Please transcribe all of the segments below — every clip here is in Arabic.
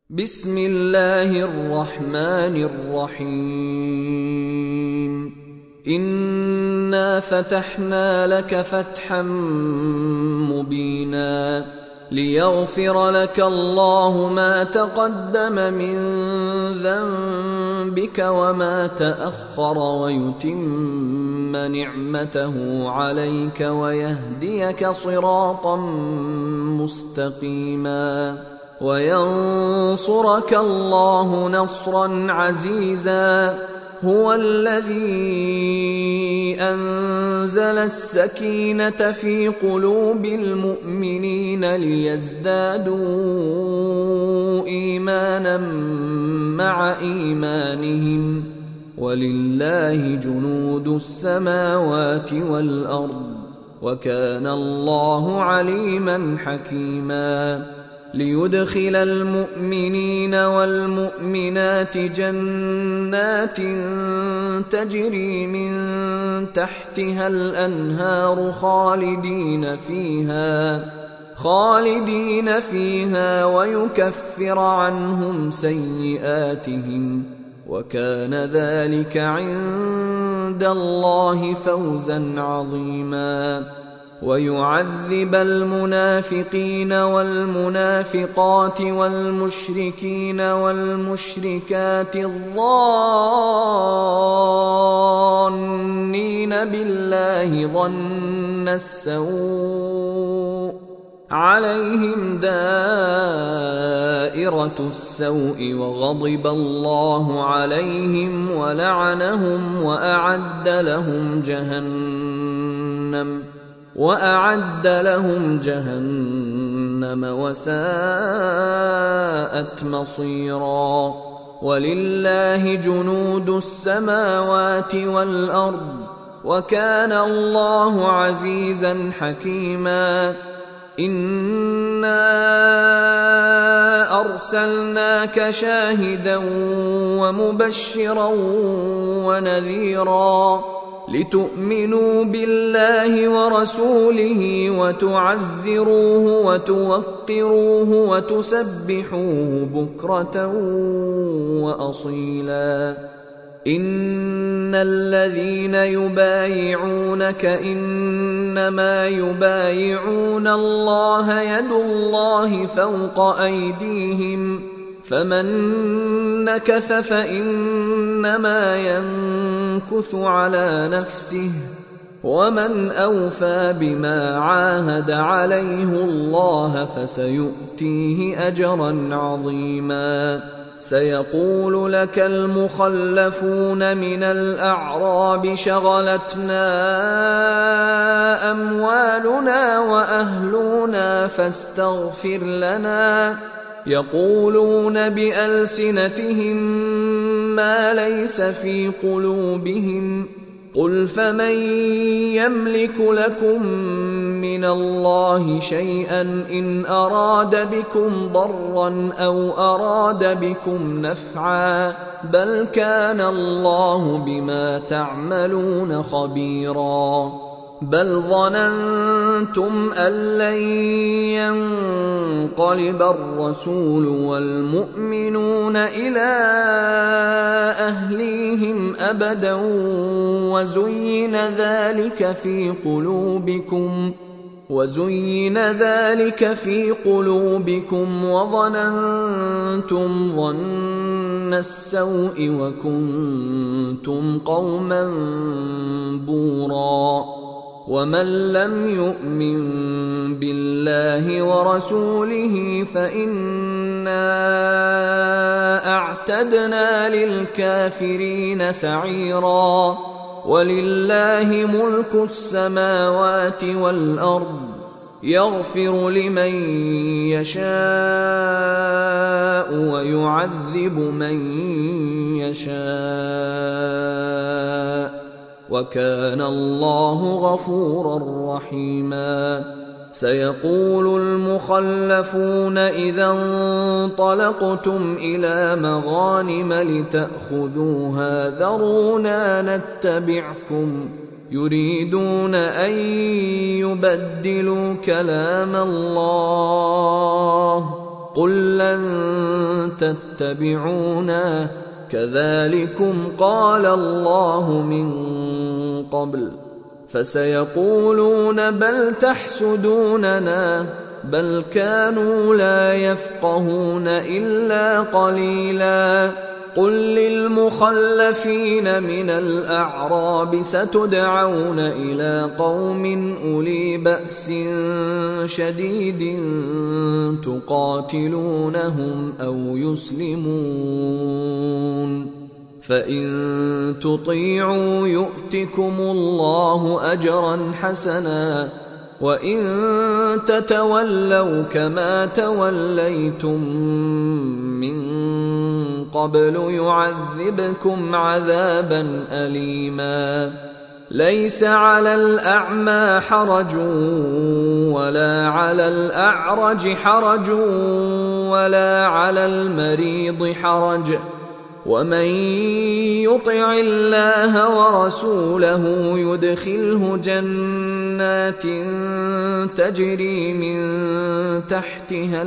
بسم الله الرحمن الرحيم. إنا فتحنا لك فتحا مبينا ليغفر لك الله ما تقدم من ذنبك وما تأخر ويتم نعمته عليك ويهديك صراطا مستقيما وينصرك الله نصرا عزيزا. هو الذي أنزل السكينة في قلوب المؤمنين ليزدادوا إيمانا مع إيمانهم ولله جنود السماوات والأرض وكان الله عليما حكيما. ليدخل المؤمنين والمؤمنات جنات تجري من تحتها الأنهار خالدين فيها ويكفر عنهم سيئاتهم وكان ذلك عند الله فوزا عظيما. ويعذب المنافقين والمنافقات والمشركين والمشركات الظانين بالله ظن السوء عليهم دائرة السوء وغضب الله عليهم ولعنهم وأعد لهم جهنم وساءت مصيرا. ولله جنود السماوات والأرض وكان الله عزيزا حكيما. إنا أرسلناك شاهدا ومبشرا ونذيرا لتؤمنوا بالله ورسوله وتعزروه وتوقروه وتسبحوه بكرة وأصيلا. إن الذين يبايعونك إنما يبايعون الله يد الله فوق أيديهم فمن نكث فإنما ينكث على نفسه ومن أوفى بما عاهد عليه الله فسيؤتيه أجرا عظيما. سيقول لك المخلفون من الأعراب شغلتنا أموالنا وأهلنا فاستغفر لنا يقولون بألسنتهم ما ليس في قلوبهم قل فمن يملك لكم من الله شيئا إن أراد بكم ضرا أو أراد بكم نفعا بل كان الله بما تعملون خبيرا. بل ظننتم أن لن ينقلب الرسول والمؤمنون إلى أهليهم أبدا وزين ذلك في قلوبكم وظننتم ظن السوء وكنتم قوما بورا. ومن لم يؤمن بالله ورسوله فإنا أعتدنا للكافرين سعيرا. ولله ملك السماوات والأرض يغفر لمن يشاء ويعذب من يشاء وكان الله غفورا رحيما. سيقول المخلفون إذا انطلقتم إلى مغانم لتأخذوها ذرونا نتبعكم يريدون أن يبدلوا كلام الله قل لن تتبعونا كذلكم قال الله من قبل فسيقولون بل تحسدوننا بل كانوا لا يفقهون إلا قليلا قل للمخلفين من الأعراب ستدعون إلى قوم أولي بأس شديد تقاتلونهم أو يسلمون فإن تطيعوا يؤتكم الله أجرا حسنا وإن تتولوا كما توليتم من قبل يعذبكم عذابا أليما ليس على الأعمى حرج ولا على الأعرج حرج ولا على المريض حرج ومن يطع الله ورسوله يدخله جنات تجري من تحتها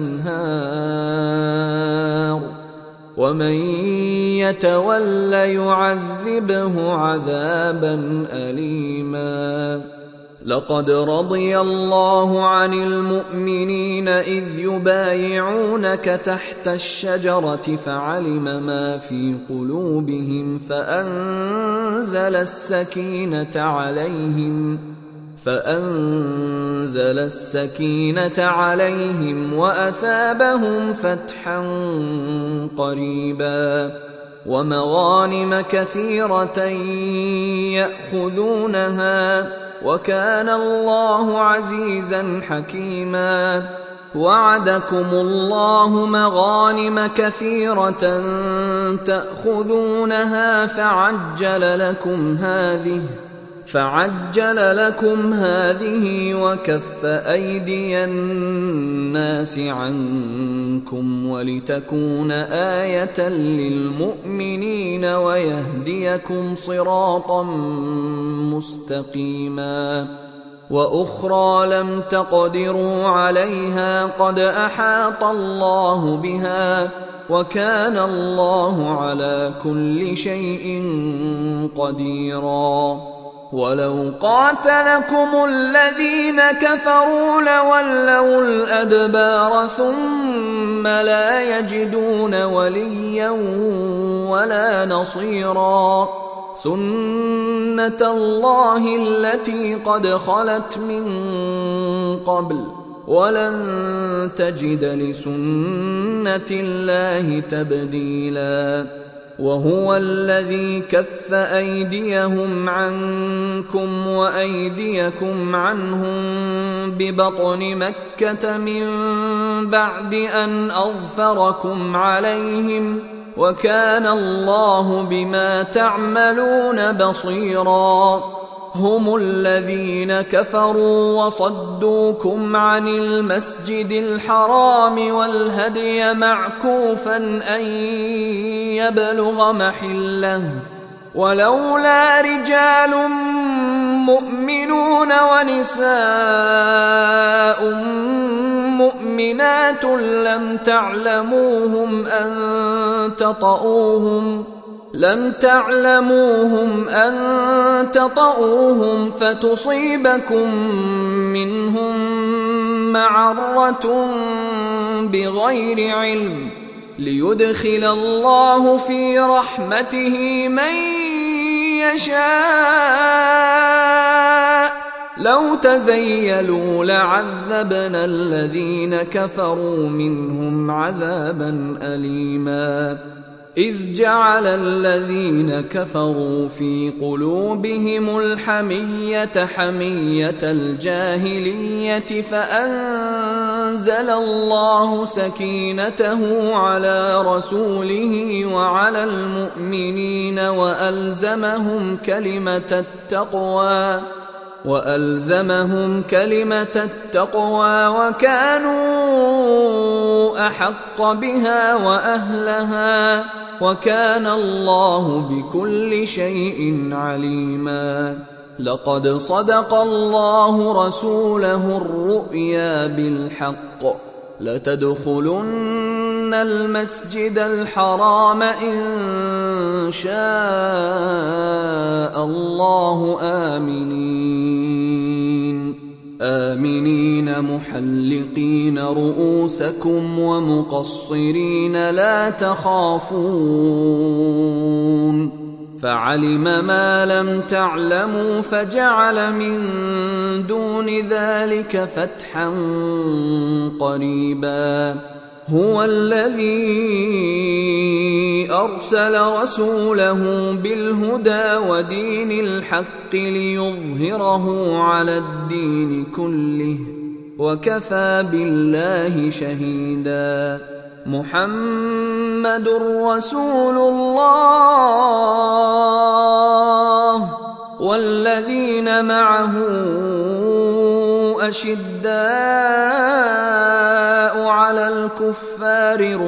الأنهار ومن يتول يعذبه عذابا أليما لقد رضي الله عن المؤمنين إذ يبايعونك تحت الشجرة فعلم ما في قلوبهم فأنزل السكينة عليهم وأثابهم فتحا قريبا ومغانم كثيرة يأخذونها وكان الله عزيزا حكيما وعدكم الله مغانم كثيرة تأخذونها فعجل لكم هذه وكف أيدي الناس عنكم ولتكون آية للمؤمنين ويهديكم صراطا مستقيما وأخرى لم تقدروا عليها قد أحاط الله بها وكان الله على كل شيء قديرا ولو قاتلكم الذين كفروا لولوا الأدبار ثم لا يجدون وليا ولا نصيرا سنة الله التي قد خلت من قبل ولن تجد لسنة الله تبديلا وهو الذي كف أيديهم عنكم وأيديكم عنهم ببطن مكة من بعد أن أظفركم عليهم وكان الله بما تعملون بصيرا هم الذين كفروا وصدوكم عن المسجد الحرام والهدي معكوفا أن يبلغ محله ولولا رجال مؤمنون ونساء مؤمنات لم تعلموهم أن تطؤوهم فتصيبكم منهم معرة بغير علم ليدخل الله في رحمته من يشاء لو تزيلوا لعذبنا الذين كفروا منهم عذابا أليما إذ جعل الذين كفروا في قلوبهم الحمية حمية الجاهلية فأنزل الله سكينته على رسوله وعلى المؤمنين وألزمهم كلمة التقوى وكانوا أحق بها وأهلها وكان الله بكل شيء عليما لقد صدق الله رسوله الرؤيا بالحق لتدخلن المسجد الحرام إن شاء الله آمنين محلقين رؤوسكم ومقصرين لا تخافون فعلم ما لم تعلموا فجعل من دون ذلك فتحا قريبا هو الذي أرسل رسوله بالهدى ودين الحق ليظهره على الدين كله وكفى بالله شهيدا محمد رسول الله والذين معه أشداء على الكفار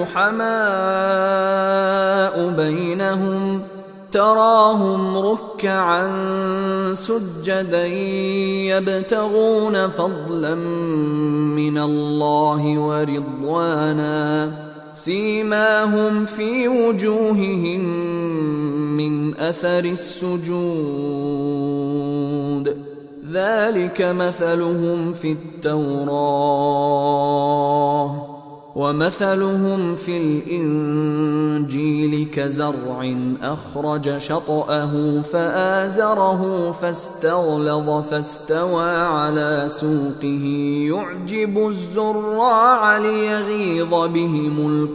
رحماء بينهم تراهم ركعا سجدا يبتغون فضلا من الله ورضوانا سيماهم في وجوههم من أثر السجود ذلك مثلهم في التوراة ومثلهم في الإنجيل كزرع أخرج شطأه فآزره فاستغلظ فاستوى على سوقه يعجب الزراع ليغيظ بهم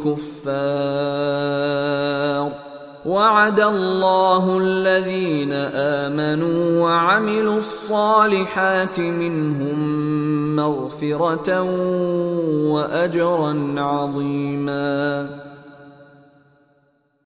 الكفار وعد الله الذين آمنوا وعملوا الصالحات منهم مغفرة وأجرا عظيما